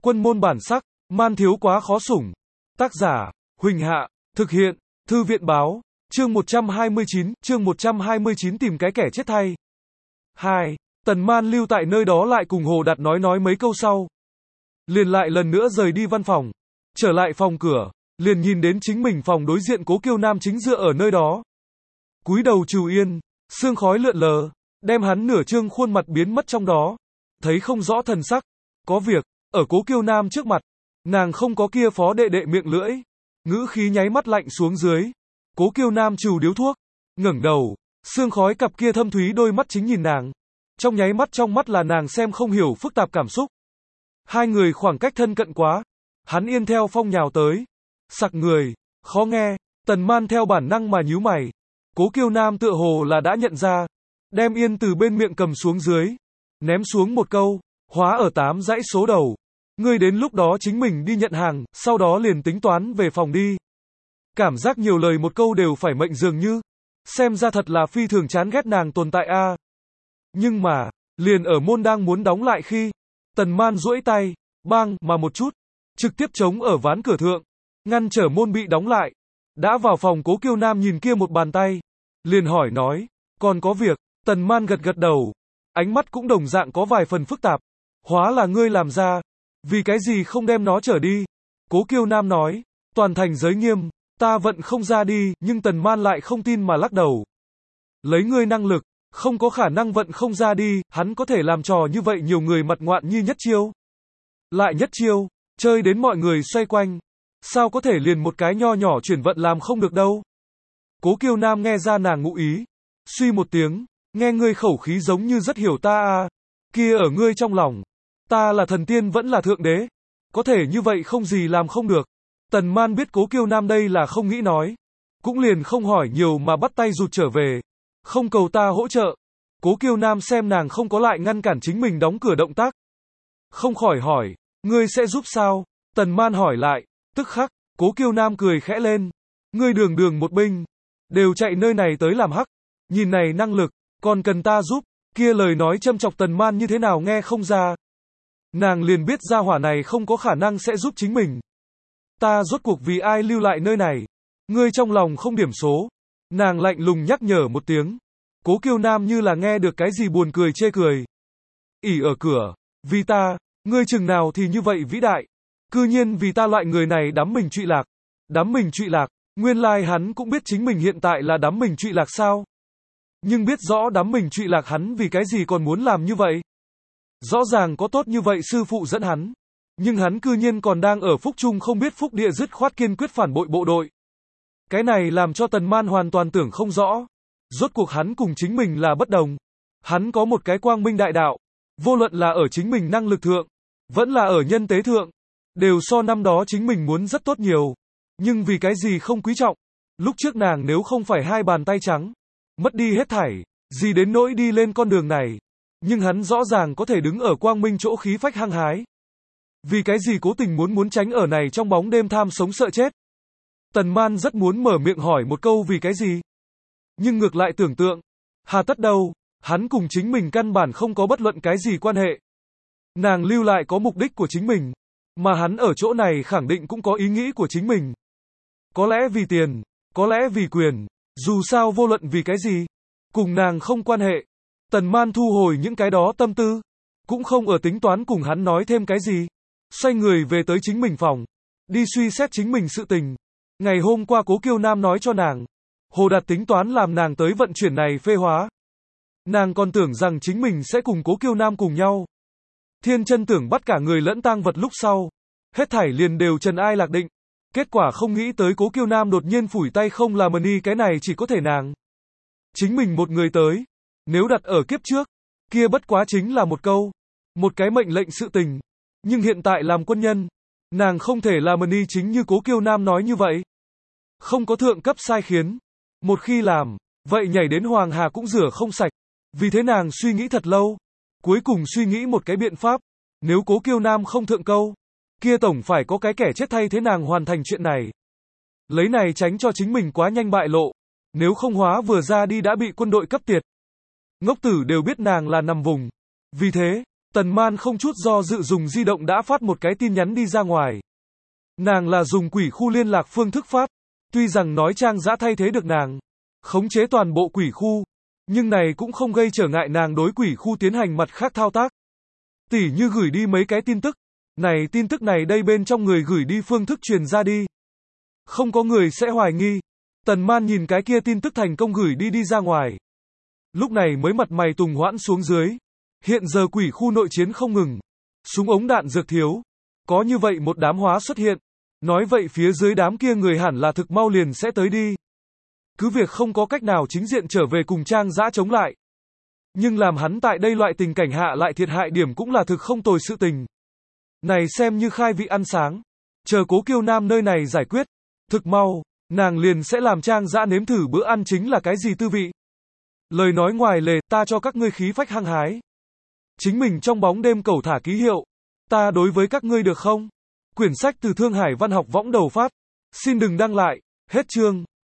Quân môn bản sắc, man thiếu quá khó sủng. Tác giả, Huỳnh Hạ, thực hiện, Thư viện báo, chương 129 tìm cái kẻ chết thay. 2. Tần Man lưu tại nơi đó lại cùng Hồ Đạt nói mấy câu sau. Liền lại lần nữa rời đi văn phòng. Trở lại phòng cửa, liền nhìn đến chính mình phòng đối diện Cố Kiêu Nam chính dựa ở nơi đó. Cúi đầu trừ yên, sương khói lượn lờ, đem hắn nửa trương khuôn mặt biến mất trong đó. Thấy không rõ thần sắc, có việc, ở Cố Kiêu Nam trước mặt, nàng không có kia phó đệ đệ miệng lưỡi, ngữ khí nháy mắt lạnh xuống dưới. Cố Kiêu Nam trù điếu thuốc, ngẩng đầu, sương khói cặp kia thâm thúy đôi mắt chính nhìn nàng. Trong nháy mắt trong mắt là nàng xem không hiểu phức tạp cảm xúc. Hai người khoảng cách thân cận quá, hắn yên theo phong nhào tới, sặc người, khó nghe. Tần Man theo bản năng mà nhíu mày. Cố Kiêu Nam tựa hồ là đã nhận ra, đem yên từ bên miệng cầm xuống dưới, ném xuống một câu, hóa ở 8 dãy số đầu. Ngươi đến lúc đó chính mình đi nhận hàng, sau đó liền tính toán về phòng đi. Cảm giác nhiều lời một câu đều phải mệnh dường như. Xem ra thật là phi thường chán ghét nàng tồn tại a. Nhưng mà, liền ở môn đang muốn đóng lại khi, Tần Man duỗi tay, bang mà một chút, trực tiếp chống ở ván cửa thượng, ngăn trở môn bị đóng lại. Đã vào phòng Cố Kiêu Nam nhìn kia một bàn tay, liền hỏi nói, còn có việc. Tần Man gật gật đầu, ánh mắt cũng đồng dạng có vài phần phức tạp. Hóa là ngươi làm ra, vì cái gì không đem nó trở đi? Cố Kiêu Nam nói, toàn thành giới nghiêm, ta vận không ra đi, nhưng Tần Man lại không tin mà lắc đầu. Lấy ngươi năng lực, không có khả năng vận không ra đi, hắn có thể làm trò như vậy nhiều người mặt ngoạn như nhất chiêu. Lại nhất chiêu, chơi đến mọi người xoay quanh, sao có thể liền một cái nho nhỏ chuyển vận làm không được đâu? Cố Kiêu Nam nghe ra nàng ngụ ý, suy một tiếng, nghe ngươi khẩu khí giống như rất hiểu ta à, kia ở ngươi trong lòng, ta là thần tiên vẫn là thượng đế, có thể như vậy không gì làm không được. Tần Man biết Cố Kiêu Nam đây là không nghĩ nói, cũng liền không hỏi nhiều mà bắt tay rụt trở về, không cầu ta hỗ trợ. Cố Kiêu Nam xem nàng không có lại ngăn cản chính mình đóng cửa động tác, không khỏi hỏi, ngươi sẽ giúp sao? Tần Man hỏi lại, tức khắc, Cố Kiêu Nam cười khẽ lên, ngươi đường đường một binh, đều chạy nơi này tới làm hắc, nhìn này năng lực, còn cần ta giúp, kia lời nói châm chọc Tần Man như thế nào nghe không ra. Nàng liền biết gia hỏa này không có khả năng sẽ giúp chính mình. Ta rốt cuộc vì ai lưu lại nơi này? Ngươi trong lòng không điểm số. Nàng lạnh lùng nhắc nhở một tiếng. Cố Kiêu Nam như là nghe được cái gì buồn cười chê cười. ỉ ở cửa, vì ta, ngươi chừng nào thì như vậy vĩ đại. Cư nhiên vì ta loại người này đắm mình trụy lạc. Đắm mình trụy lạc, nguyên lai hắn cũng biết chính mình hiện tại là đắm mình trụy lạc sao? Nhưng biết rõ đắm mình trụy lạc hắn vì cái gì còn muốn làm như vậy? Rõ ràng có tốt như vậy sư phụ dẫn hắn, nhưng hắn cư nhiên còn đang ở phúc trung không biết phúc địa, dứt khoát kiên quyết phản bội bộ đội. Cái này làm cho Tần Man hoàn toàn tưởng không rõ. Rốt cuộc hắn cùng chính mình là bất đồng. Hắn có một cái quang minh đại đạo, vô luận là ở chính mình năng lực thượng, vẫn là ở nhân tế thượng, đều so năm đó chính mình muốn rất tốt nhiều. Nhưng vì cái gì không quý trọng? Lúc trước nàng nếu không phải hai bàn tay trắng, mất đi hết thảy, gì đến nỗi đi lên con đường này. Nhưng hắn rõ ràng có thể đứng ở quang minh chỗ khí phách hăng hái. Vì cái gì cố tình muốn tránh ở này trong bóng đêm tham sống sợ chết? Tần Man rất muốn mở miệng hỏi một câu vì cái gì? Nhưng ngược lại tưởng tượng, hà tất đâu, hắn cùng chính mình căn bản không có bất luận cái gì quan hệ. Nàng lưu lại có mục đích của chính mình, mà hắn ở chỗ này khẳng định cũng có ý nghĩ của chính mình. Có lẽ vì tiền, có lẽ vì quyền, dù sao vô luận vì cái gì, cùng nàng không quan hệ. Tần Man thu hồi những cái đó tâm tư, cũng không ở tính toán cùng hắn nói thêm cái gì. Xoay người về tới chính mình phòng, đi suy xét chính mình sự tình. Ngày hôm qua Cố Kiêu Nam nói cho nàng, Hồ Đạt tính toán làm nàng tới vận chuyển này phê hóa. Nàng còn tưởng rằng chính mình sẽ cùng Cố Kiêu Nam cùng nhau. Thiên chân tưởng bắt cả người lẫn tang vật lúc sau, hết thảy liền đều trần ai lạc định. Kết quả không nghĩ tới Cố Kiêu Nam đột nhiên phủi tay không làm đi, cái này chỉ có thể nàng chính mình một người tới. Nếu đặt ở kiếp trước, kia bất quá chính là một câu, một cái mệnh lệnh sự tình. Nhưng hiện tại làm quân nhân, nàng không thể làm đi chính như Cố Kiêu Nam nói như vậy. Không có thượng cấp sai khiến. Một khi làm, vậy nhảy đến Hoàng Hà cũng rửa không sạch. Vì thế nàng suy nghĩ thật lâu. Cuối cùng suy nghĩ một cái biện pháp. Nếu Cố Kiêu Nam không thượng câu, kia tổng phải có cái kẻ chết thay thế nàng hoàn thành chuyện này. Lấy này tránh cho chính mình quá nhanh bại lộ. Nếu không hóa vừa ra đi đã bị quân đội cấp tiệt. Ngốc tử đều biết nàng là nằm vùng. Vì thế, Tần Man không chút do dự dùng di động đã phát một cái tin nhắn đi ra ngoài. Nàng là dùng quỷ khu liên lạc phương thức phát. Tuy rằng nói Trang Dã thay thế được nàng, khống chế toàn bộ quỷ khu, nhưng này cũng không gây trở ngại nàng đối quỷ khu tiến hành mặt khác thao tác. Tỉ như gửi đi mấy cái tin tức. Này tin tức này đây bên trong người gửi đi phương thức truyền ra đi. Không có người sẽ hoài nghi. Tần Man nhìn cái kia tin tức thành công gửi đi ra ngoài. Lúc này mới mặt mày tùng hoãn xuống dưới. Hiện giờ quỷ khu nội chiến không ngừng. Súng ống đạn dược thiếu. Có như vậy một đám hóa xuất hiện. Nói vậy phía dưới đám kia người hẳn là thực mau liền sẽ tới đi. Cứ việc không có cách nào chính diện trở về cùng Trang Dã chống lại. Nhưng làm hắn tại đây loại tình cảnh hạ lại thiệt hại điểm cũng là thực không tồi sự tình. Này xem như khai vị ăn sáng. Chờ Cố Kiêu Nam nơi này giải quyết. Thực mau, nàng liền sẽ làm Trang Dã nếm thử bữa ăn chính là cái gì tư vị. Lời nói ngoài lề, ta cho các ngươi khí phách hăng hái. Chính mình trong bóng đêm cẩu thả ký hiệu. Ta đối với các ngươi được không? Quyển sách từ Thương Hải Văn học võng đầu phát. Xin đừng đăng lại. Hết chương.